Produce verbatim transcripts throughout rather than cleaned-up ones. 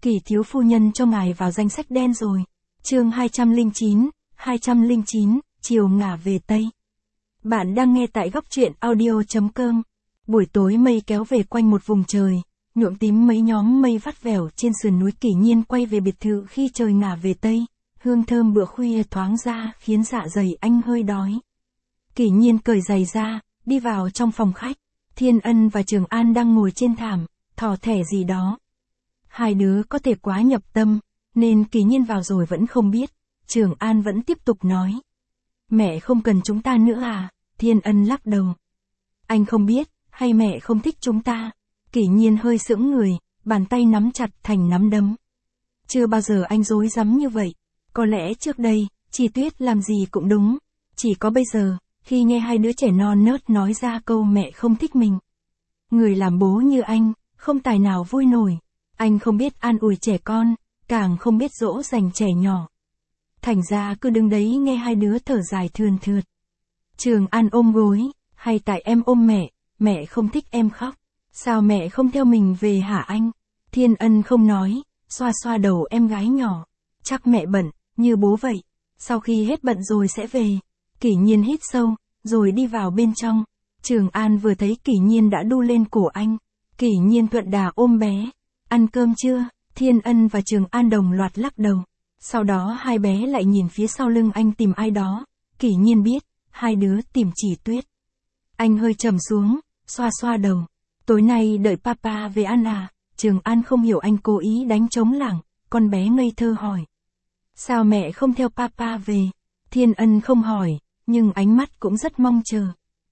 Kỳ thiếu phu nhân cho ngài vào danh sách đen rồi. Chương hai trăm lẻ chín, hai trăm lẻ chín, chiều ngả về Tây. Bạn đang nghe tại góc truyện audio chấm com. Buổi tối mây kéo về quanh một vùng trời, nhuộm tím mấy nhóm mây vắt vẻo trên sườn núi. Kỷ Nhiên quay về biệt thự khi trời ngả về Tây, hương thơm bữa khuya thoáng ra khiến dạ dày anh hơi đói. Kỷ Nhiên cởi giày ra, đi vào trong phòng khách. Thiên Ân và Trường An đang ngồi trên thảm, thò thẻ gì đó. Hai đứa có thể quá nhập tâm, nên Kỷ Nhiên vào rồi vẫn không biết. Trường An vẫn tiếp tục nói. Mẹ không cần chúng ta nữa à? Thiên Ân lắc đầu. Anh không biết, hay mẹ không thích chúng ta? Kỷ Nhiên hơi sững người, bàn tay nắm chặt thành nắm đấm. Chưa bao giờ anh dối rắm như vậy. Có lẽ trước đây, Chi Tuyết làm gì cũng đúng. Chỉ có bây giờ, khi nghe hai đứa trẻ non nớt nói ra câu mẹ không thích mình. Người làm bố như anh, không tài nào vui nổi. Anh không biết an ủi trẻ con, càng không biết dỗ dành trẻ nhỏ. Thành ra cứ đứng đấy nghe hai đứa thở dài thườn thượt. Trường An ôm gối, hay tại em ôm mẹ, mẹ không thích em khóc. Sao mẹ không theo mình về hả anh? Thiên Ân không nói, xoa xoa đầu em gái nhỏ. Chắc mẹ bận, như bố vậy. Sau khi hết bận rồi sẽ về. Kỷ Nhiên hít sâu, rồi đi vào bên trong. Trường An vừa thấy Kỷ Nhiên đã đu lên cổ anh. Kỷ Nhiên thuận đà ôm bé. Ăn cơm chưa? Thiên Ân và Trường An đồng loạt lắc đầu. Sau đó hai bé lại nhìn phía sau lưng anh tìm ai đó. Kỷ Nhiên biết, hai đứa tìm Chỉ Tuyết. Anh hơi trầm xuống, xoa xoa đầu. Tối nay đợi papa về ăn à? Trường An không hiểu anh cố ý đánh trống lảng, con bé ngây thơ hỏi. Sao mẹ không theo papa về? Thiên Ân không hỏi, nhưng ánh mắt cũng rất mong chờ.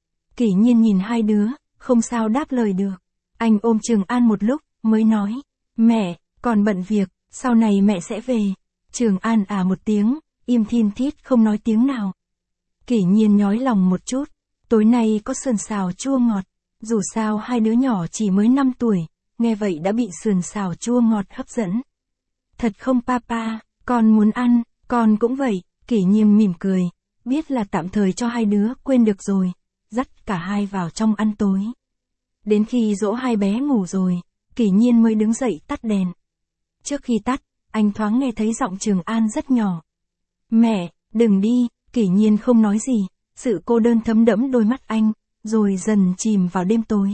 Kỷ Nhiên nhìn hai đứa, không sao đáp lời được. Anh ôm Trường An một lúc, mới nói. Mẹ, còn bận việc, sau này mẹ sẽ về. Trường An à một tiếng, im thin thít không nói tiếng nào. Kỷ Nhiên nhói lòng một chút. Tối nay có sườn xào chua ngọt. Dù sao hai đứa nhỏ chỉ mới năm tuổi, nghe vậy đã bị sườn xào chua ngọt hấp dẫn. Thật không papa, con muốn ăn, con cũng vậy. Kỷ Nhiên mỉm cười, biết là tạm thời cho hai đứa quên được rồi, dắt cả hai vào trong ăn tối. Đến khi dỗ hai bé ngủ rồi, Kỷ Nhiên mới đứng dậy tắt đèn. Trước khi tắt, anh thoáng nghe thấy giọng Trường An rất nhỏ. Mẹ, đừng đi. Kỷ Nhiên không nói gì, sự cô đơn thấm đẫm đôi mắt anh, rồi dần chìm vào đêm tối.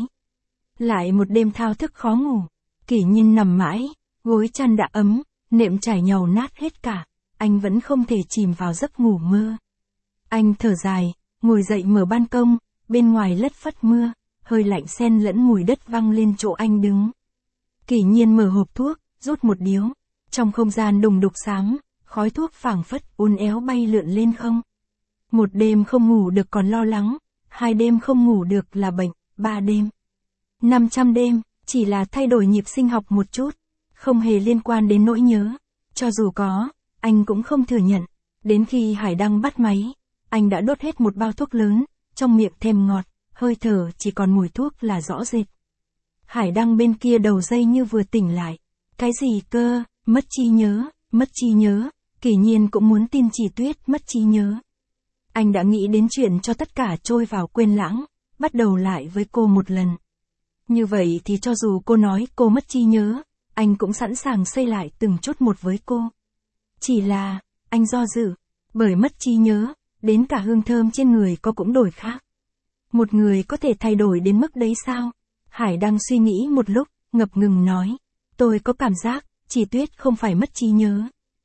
Lại một đêm thao thức khó ngủ, Kỷ Nhiên nằm mãi, gối chăn đã ấm, nệm trải nhàu nát hết cả, anh vẫn không thể chìm vào giấc ngủ mơ. Anh thở dài, ngồi dậy mở ban công, bên ngoài lất phất mưa, hơi lạnh xen lẫn mùi đất văng lên chỗ anh đứng. Kỷ Nhiên mở hộp thuốc, rút một điếu, trong không gian đùng đục xám, khói thuốc phảng phất uốn éo bay lượn lên không. Một đêm không ngủ được còn lo lắng, hai đêm không ngủ được là bệnh, ba đêm. năm trăm đêm, chỉ là thay đổi nhịp sinh học một chút, không hề liên quan đến nỗi nhớ. Cho dù có, anh cũng không thừa nhận. Đến khi Hải Đăng bắt máy, anh đã đốt hết một bao thuốc lớn, trong miệng thèm ngọt, hơi thở chỉ còn mùi thuốc là rõ rệt. Hải Đăng bên kia đầu dây như vừa tỉnh lại. Cái gì cơ, mất trí nhớ, mất trí nhớ, Kỷ Nhiên cũng muốn tin Chỉ Tuyết mất trí nhớ. Anh đã nghĩ đến chuyện cho tất cả trôi vào quên lãng, bắt đầu lại với cô một lần. Như vậy thì cho dù cô nói cô mất trí nhớ, anh cũng sẵn sàng xây lại từng chút một với cô. Chỉ là, anh do dự, bởi mất trí nhớ, đến cả hương thơm trên người cô cũng đổi khác. Một người có thể thay đổi đến mức đấy sao? Hải đang suy nghĩ một lúc, ngập ngừng nói. Tôi có cảm giác, Chỉ Tuyết không phải mất trí nhớ.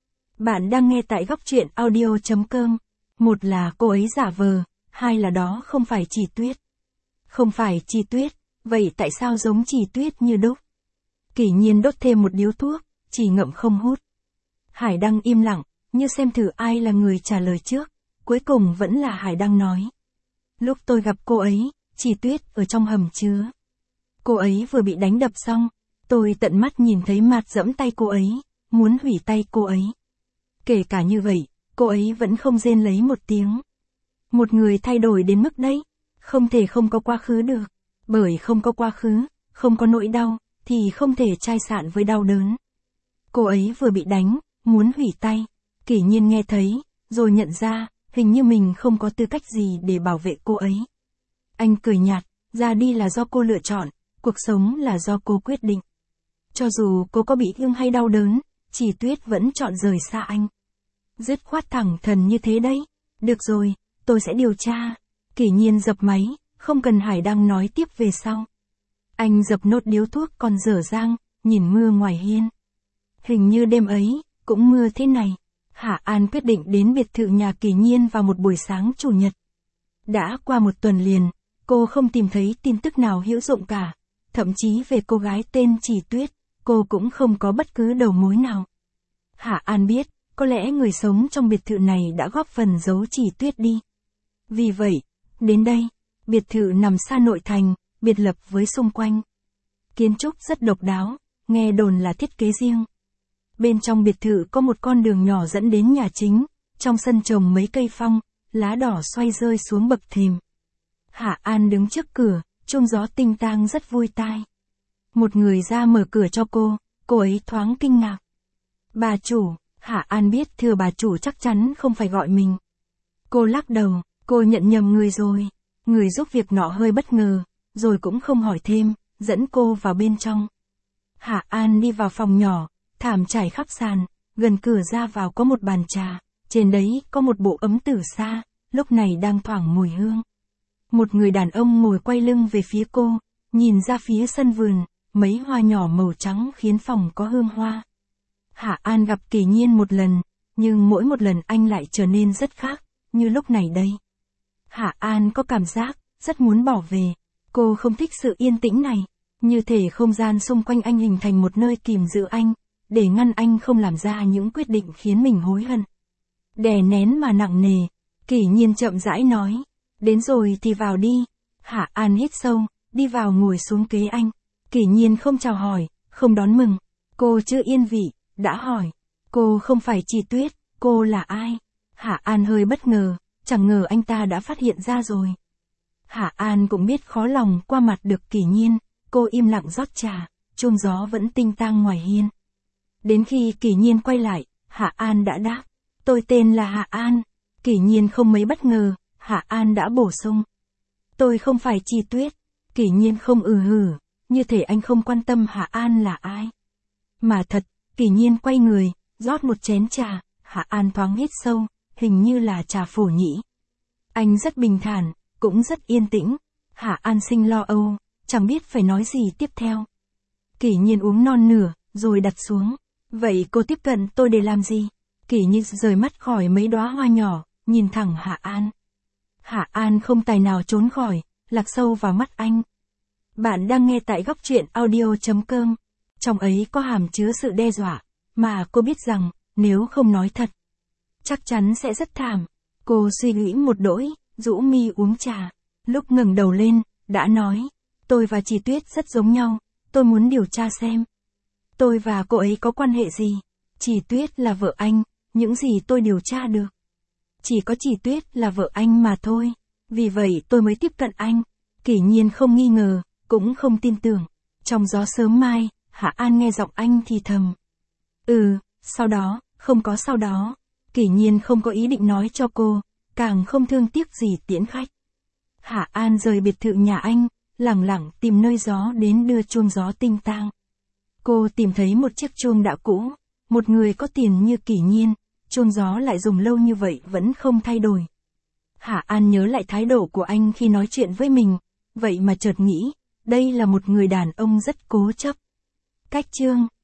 Bạn đang nghe tại góc truyện audio chấm com. Một là cô ấy giả vờ, hai là đó không phải Chỉ Tuyết. Không phải Chỉ Tuyết, vậy tại sao giống Chỉ Tuyết như đúc? Kỷ Nhiên đốt thêm một điếu thuốc, chỉ ngậm không hút. Hải Đăng im lặng, như xem thử ai là người trả lời trước. Cuối cùng vẫn là Hải Đăng nói. Lúc tôi gặp cô ấy, Chỉ Tuyết ở trong hầm chứa. Cô ấy vừa bị đánh đập xong, tôi tận mắt nhìn thấy Mạt giẫm tay cô ấy, muốn hủy tay cô ấy. Kể cả như vậy, cô ấy vẫn không rên lấy một tiếng. Một người thay đổi đến mức đấy, không thể không có quá khứ được. Bởi không có quá khứ, không có nỗi đau, thì không thể chai sạn với đau đớn. Cô ấy vừa bị đánh, muốn hủy tay. Kỷ Nhiên nghe thấy, rồi nhận ra, hình như mình không có tư cách gì để bảo vệ cô ấy. Anh cười nhạt, ra đi là do cô lựa chọn, cuộc sống là do cô quyết định. Cho dù cô có bị thương hay đau đớn, Chỉ Tuyết vẫn chọn rời xa anh. Dứt khoát thẳng thắn như thế đấy. Được rồi, tôi sẽ điều tra. Kỷ Nhiên dập máy, không cần Hải Đăng nói tiếp về sau. Anh dập nốt điếu thuốc còn dở dang, nhìn mưa ngoài hiên. Hình như đêm ấy, cũng mưa thế này. Hạ An quyết định đến biệt thự nhà Kỷ Nhiên vào một buổi sáng chủ nhật. Đã qua một tuần liền, cô không tìm thấy tin tức nào hữu dụng cả. Thậm chí về cô gái tên Chỉ Tuyết, cô cũng không có bất cứ đầu mối nào. Hạ An biết, có lẽ người sống trong biệt thự này đã góp phần giấu Chỉ Tuyết đi. Vì vậy, đến đây, biệt thự nằm xa nội thành, biệt lập với xung quanh. Kiến trúc rất độc đáo, nghe đồn là thiết kế riêng. Bên trong biệt thự có một con đường nhỏ dẫn đến nhà chính, trong sân trồng mấy cây phong, lá đỏ xoay rơi xuống bậc thềm. Hạ An đứng trước cửa, chuông gió tinh tang rất vui tai. Một người ra mở cửa cho cô, cô ấy thoáng kinh ngạc. Bà chủ, Hạ An biết thưa bà chủ chắc chắn không phải gọi mình. Cô lắc đầu, cô nhận nhầm người rồi. Người giúp việc nọ hơi bất ngờ, rồi cũng không hỏi thêm, dẫn cô vào bên trong. Hạ An đi vào phòng nhỏ, thảm trải khắp sàn, gần cửa ra vào có một bàn trà, trên đấy có một bộ ấm từ xa, lúc này đang thoảng mùi hương. Một người đàn ông ngồi quay lưng về phía cô, nhìn ra phía sân vườn, mấy hoa nhỏ màu trắng khiến phòng có hương hoa. Hạ An gặp Kỷ Nhiên một lần, nhưng mỗi một lần anh lại trở nên rất khác, như lúc này đây. Hạ An có cảm giác, rất muốn bỏ về. Cô không thích sự yên tĩnh này, như thể không gian xung quanh anh hình thành một nơi kìm giữ anh, để ngăn anh không làm ra những quyết định khiến mình hối hận. Đè nén mà nặng nề, Kỷ Nhiên chậm rãi nói, đến rồi thì vào đi. Hạ An hít sâu, đi vào ngồi xuống kế anh. Kỷ Nhiên không chào hỏi, không đón mừng. Cô chưa yên vị, đã hỏi. Cô không phải Chỉ Tuyết, cô là ai? Hạ An hơi bất ngờ, chẳng ngờ anh ta đã phát hiện ra rồi. Hạ An cũng biết khó lòng qua mặt được Kỷ Nhiên, cô im lặng rót trà, chuông gió vẫn tinh tang ngoài hiên. Đến khi Kỷ Nhiên quay lại, Hạ An đã đáp, tôi tên là Hạ An. Kỷ Nhiên không mấy bất ngờ, Hạ An đã bổ sung. Tôi không phải Chỉ Tuyết. Kỷ Nhiên không ừ hử, như thể anh không quan tâm Hạ An là ai. Mà thật, Kỷ Nhiên quay người, rót một chén trà, Hạ An thoáng hít sâu, hình như là trà phổ nhĩ. Anh rất bình thản, cũng rất yên tĩnh. Hạ An sinh lo âu, chẳng biết phải nói gì tiếp theo. Kỷ Nhiên uống non nửa, rồi đặt xuống. Vậy cô tiếp cận tôi để làm gì? Kỷ Nhiên rời mắt khỏi mấy đóa hoa nhỏ, nhìn thẳng Hạ An. Hạ An không tài nào trốn khỏi, lạc sâu vào mắt anh. Bạn đang nghe tại góc truyện audio chấm com. Trong ấy có hàm chứa sự đe dọa, mà cô biết rằng, nếu không nói thật, chắc chắn sẽ rất thảm. Cô suy nghĩ một đỗi, rũ mi uống trà. Lúc ngẩng đầu lên, đã nói, tôi và Chỉ Tuyết rất giống nhau, tôi muốn điều tra xem. Tôi và cô ấy có quan hệ gì? Chỉ Tuyết là vợ anh, những gì tôi điều tra được. Chỉ có Chỉ Tuyết là vợ anh mà thôi, vì vậy tôi mới tiếp cận anh. Kỷ Nhiên không nghi ngờ, cũng không tin tưởng. Trong gió sớm mai, Hạ An nghe giọng anh thì thầm. Ừ, sau đó, không có sau đó. Kỷ Nhiên không có ý định nói cho cô, càng không thương tiếc gì tiễn khách. Hạ An rời biệt thự nhà anh, lẳng lặng tìm nơi gió đến đưa chuông gió tinh tang. Cô tìm thấy một chiếc chuông đã cũ, một người có tiền như Kỷ Nhiên, chuông gió lại dùng lâu như vậy vẫn không thay đổi. Hạ An nhớ lại thái độ của anh khi nói chuyện với mình, vậy mà chợt nghĩ, đây là một người đàn ông rất cố chấp. Cách chương